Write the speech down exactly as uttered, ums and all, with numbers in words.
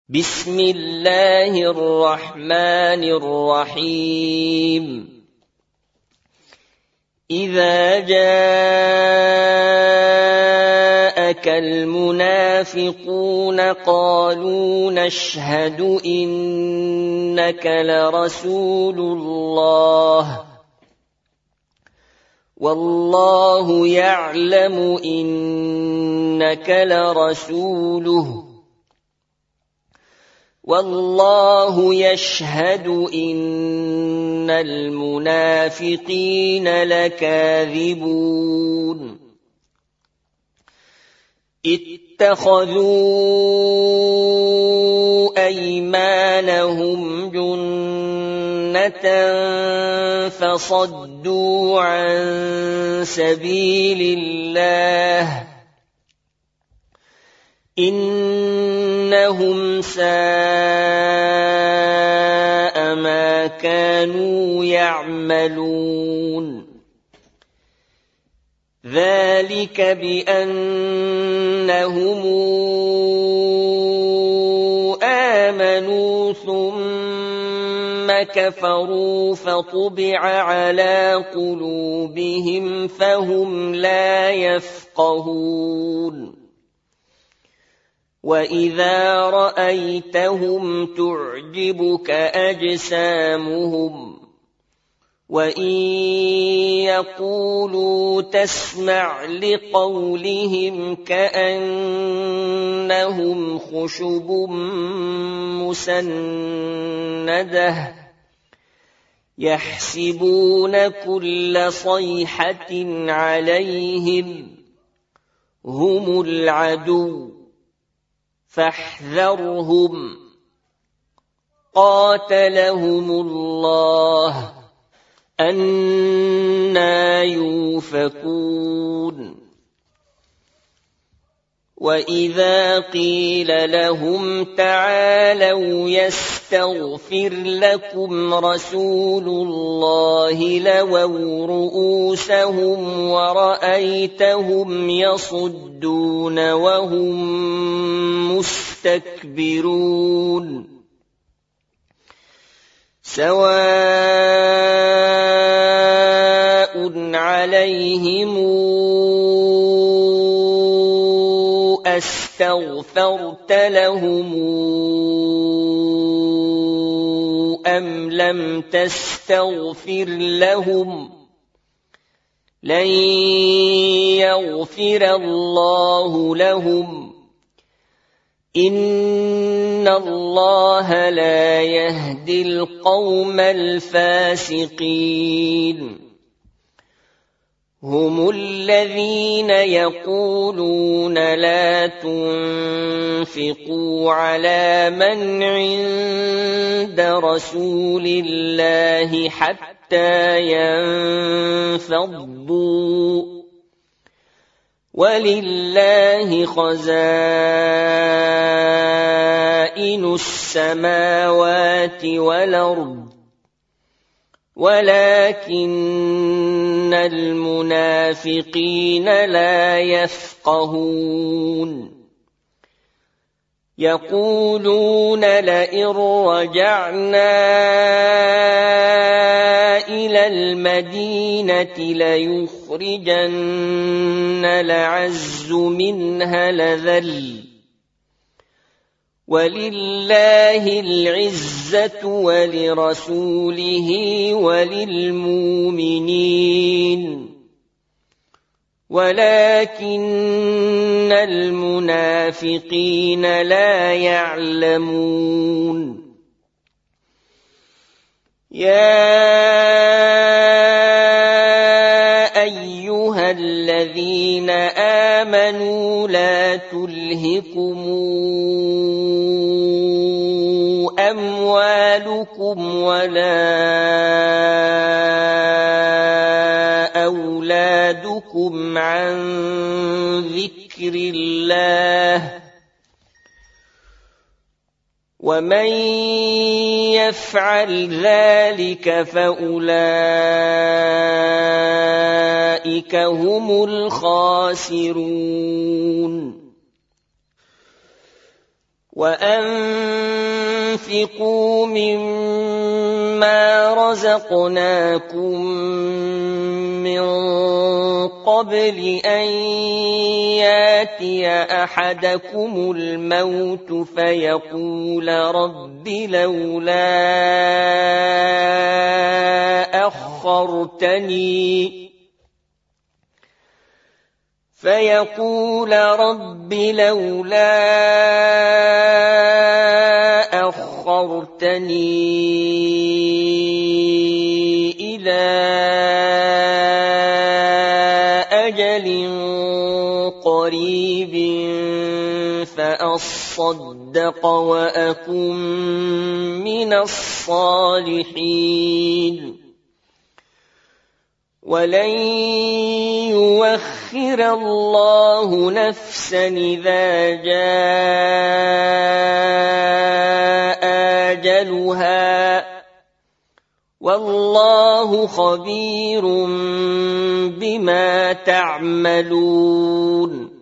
بسم الله الرحمن الرحيم إذا جاءك المنافقون قالوا نشهد إنك لرسول الله والله يعلم إنك لرسوله والله يشهد إن المنافقين لكاذبون اتخذوا أيمانهم جنة فصدوا عن سبيل الله إنهم ساء ما كانوا يعملون ذلك بأنهم آمنوا ثم كفروا فطبع على قلوبهم فهم لا يفقهون وإذا رأيتهم تعجبك أجسامهم وإن يقولوا تسمع لقولهم كأنهم خشب مسندة يحسبون كل صيحة عليهم هم العدو فاحذرهم قاتلهم الله أنى يؤفكون وإذا قيل لهم تعالوا يستغفر لكم رسول الله لووا رؤوسهم ورأيتهم يصدون وهم مستكبرون سواء عليهم أستغفرت لهم أم لم تستغفر لهم لن يغفر الله لهم إن الله لا يهدي القوم الفاسقين هم الذين يقولون لا تنفقوا على من عند رسول الله حتى ينفضوا ولله خزائن السماوات والأرض ولكن المنافقين لا يفقهون يقولون لئن رجعنا إلى المدينة ليخرجن الأعز منها الأذل ولله العزة ولرسوله وللمؤمنين ولكن المنافقين لا يعلمون يا أيها الذين آمنوا لا تلهكم أموالكم ولا أولادكم عن ذكر الله ومن يفعل ذلك فأولئك هم الخاسرون وأنفقوا مما رزقناكم من قبل أن ياتي أحدكم الموت فيقول رب لولا أخرتني فيقول رب لولا أخرتني إلى أجل قريب فأصدق وأكن من الصالحين ولن يؤخر الله نفسا إذا جاء أجلها والله خبير بما تعملون